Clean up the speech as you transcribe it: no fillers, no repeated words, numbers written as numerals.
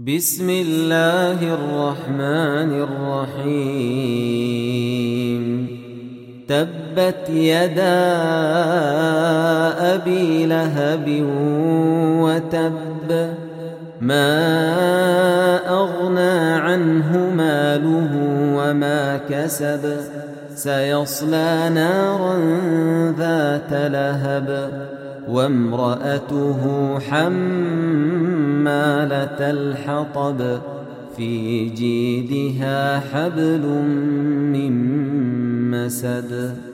بسم الله الرحمن الرحيم تبت يدا أبي لهب وتب ما أغنى عنه ماله وما كسب سيصلى نارا ذات لهب وامرأته حمالة الحطب في جيدها حبل من مسد